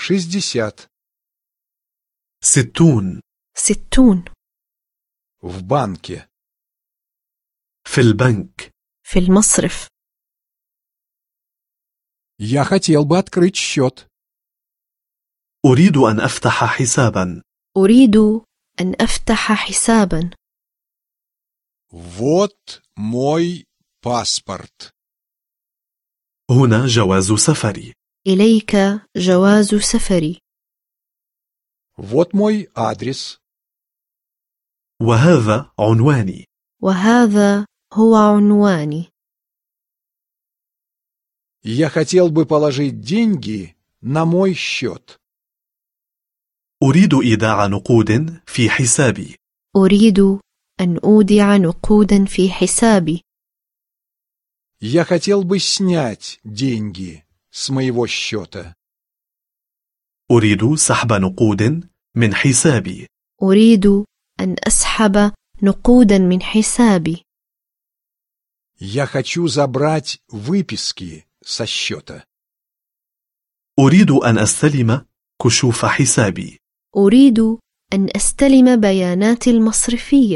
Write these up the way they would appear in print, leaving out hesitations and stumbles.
60. 60. 60. В банке. في البنك. في المصرف. Я хотел бы открыть счет. أريد أن أفتح حسابا. أريد أن أفتح حسابا. Вот мой паспорт. هنا جواز سفري. إليك جواز سفري. Вот мой адрес. وهذا عنواني. وهذا هو عنواني. Я хотел бы положить деньги на мой счет. أريد إيداع نقود في حسابي. أريد أن أودع نقودا في حسابي. Я хотел бы снять деньги с моего счета. أريد سحب نقود من حسابي. أريد أن أسحب نقودا من حسابي. Я хочу забрать выписки со счета. أريد أن أستلم كشوف حسابي. أريد أن أستلم بيانات المصرفية.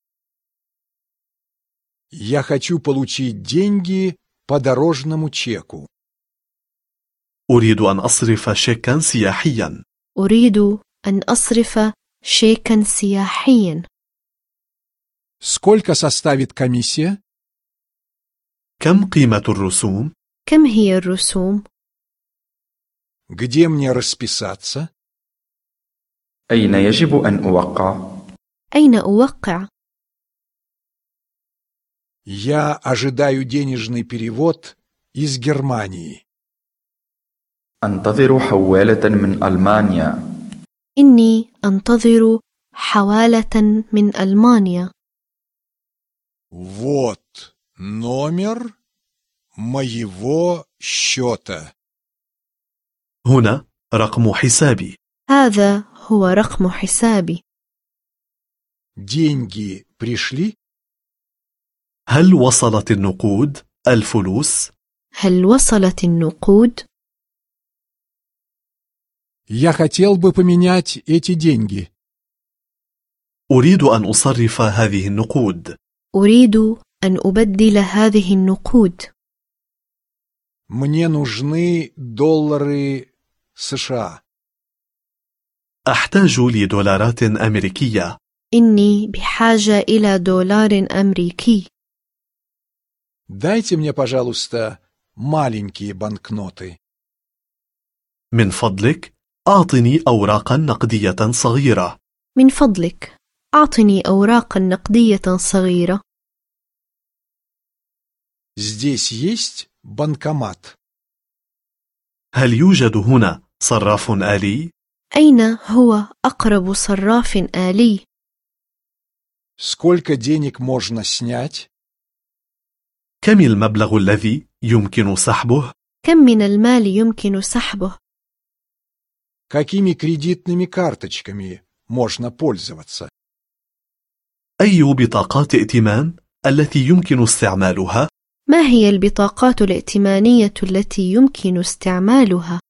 Я хочу получить деньги по дорожному чеку. أريد أن أصرف شيكا سياحيا. أريد أن أصرف شيكا سياحيا. Сколько составит комиссия? كم قيمة الرسوم؟ كم هي الرسوم؟ Где мне расписаться? أين يجب أن أوقع؟ أين أوقع؟ Я ожидаю денежный перевод из Германии. أنتظر حوالة من ألمانيا. إني أنتظر حوالة من ألمانيا. Вот номер моего счета. هنا رقم حسابي. هذا هو رقم حسابي. Деньги пришли? هل وصلت النقود؟ الفلوس؟ هل وصلت النقود؟ Я хотел бы поменять эти деньги. أريد أن أصرف هذه النقود. أريد أن أبدل هذه النقود. Мне нужны доллары США. أحتاج لدولارات أمريكية. إني بحاجة إلى دولار أمريكي. Дайте мне, пожалуйста, маленькие банкноты. من فضلك أعطني أوراقا نقدية صغيرة. من فضلك أعطني أوراقا نقدية صغيرة. Здесь есть банкомат. هل يوجد هنا صراف آلي؟ أين هو أقرب صراف آلي؟ Сколько денег можно снять? كم المبلغ الذي يمكن سحبه؟ كم من المال يمكن سحبه؟ Какими кредитными карточками можно пользоваться? أي بطاقات ائتمان التي يمكن استعمالها؟ ما هي البطاقات الائتمانية التي يمكن استعمالها؟